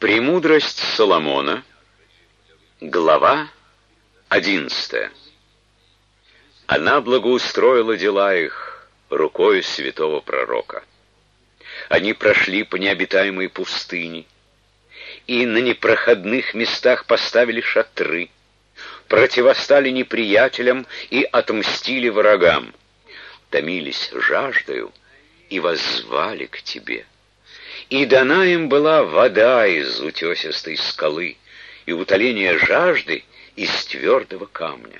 Премудрость Соломона, глава 11. Она благоустроила дела их рукой святого пророка. Они прошли по необитаемой пустыне, и на непроходных местах поставили шатры, противостали неприятелям и отмстили врагам, томились жаждою и воззвали к тебе. И дана им была вода из утесистой скалы, и утоление жажды из твердого камня.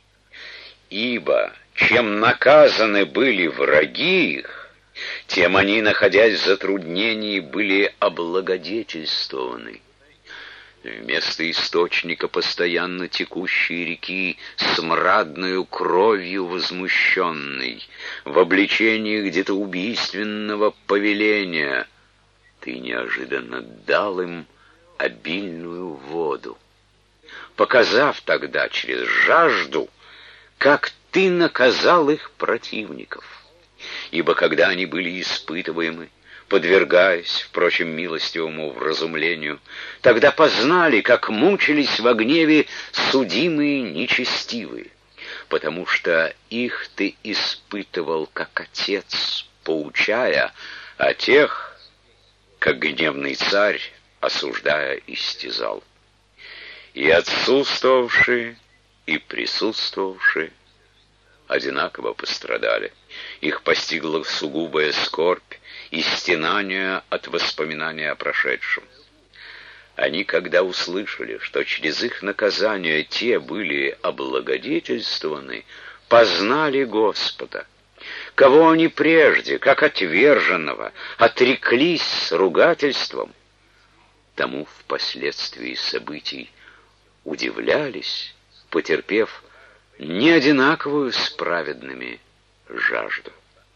Ибо чем наказаны были враги их, тем они, находясь в затруднении, были облагодетельствованы. Вместо источника постоянно текущей реки, смрадною кровью возмущенной, в обличении где-то убийственного повеления, ты неожиданно дал им обильную воду, показав тогда через жажду, как ты наказал их противников. Ибо когда они были испытываемы, подвергаясь, впрочем, милостивому вразумлению, тогда познали, как мучились во гневе судимые нечестивые, потому что их ты испытывал, как отец, поучая, а тех, как гневный царь, осуждая, истязал. И отсутствовавшие, и присутствовавшие одинаково пострадали. Их постигла сугубая скорбь и стенание от воспоминания о прошедшем. Они, когда услышали, что через их наказание те были облагодетельствованы, познали Господа, кого они прежде, как отверженного, отреклись с ругательством, тому впоследствии событий удивлялись, потерпев неодинаковую с праведными жажду.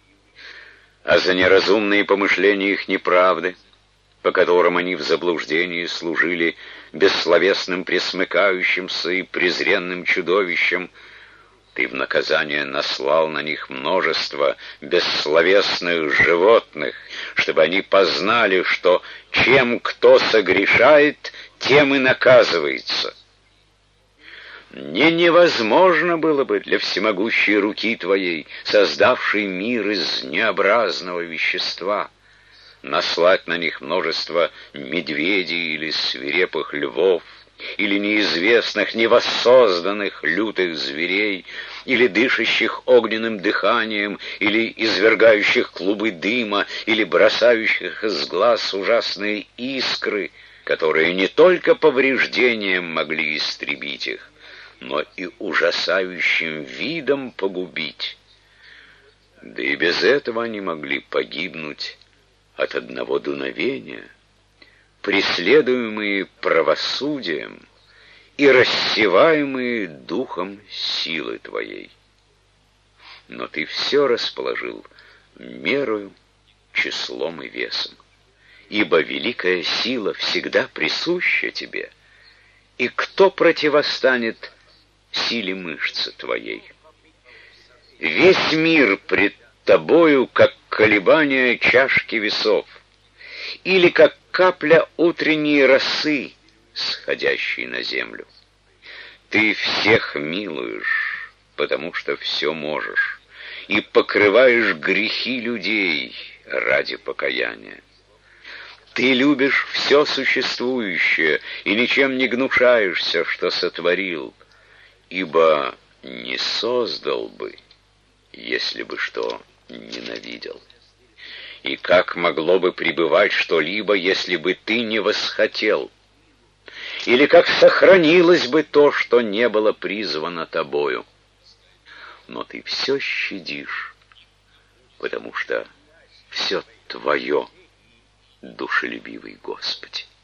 А за неразумные помышления их неправды, по которым они в заблуждении служили бессловесным пресмыкающимся и презренным чудовищем, ты в наказание наслал на них множество бессловесных животных, чтобы они познали, что чем кто согрешает, тем и наказывается. Невозможно было бы для всемогущей руки твоей, создавшей мир из необразного вещества, наслать на них множество медведей или свирепых львов, или неизвестных, невоссозданных лютых зверей, или дышащих огненным дыханием, или извергающих клубы дыма, или бросающих из глаз ужасные искры, которые не только повреждением могли истребить их, но и ужасающим видом погубить. Да и без этого они могли погибнуть от одного дуновения, преследуемые правосудием и рассеваемые духом силы твоей. Но ты все расположил мерою, числом и весом, ибо великая сила всегда присуща тебе, и кто противостанет силе мышцы твоей? Весь мир пред тобою, как колебание чашки весов, или как капля утренней росы, сходящей на землю. Ты всех милуешь, потому что все можешь, и покрываешь грехи людей ради покаяния. Ты любишь все существующее и ничем не гнушаешься, что сотворил, ибо не создал бы, если бы что ненавидел. И как могло бы пребывать что-либо, если бы ты не восхотел? Или как сохранилось бы то, что не было призвано тобою? Но ты все щадишь, потому что все твое, душелюбивый Господи.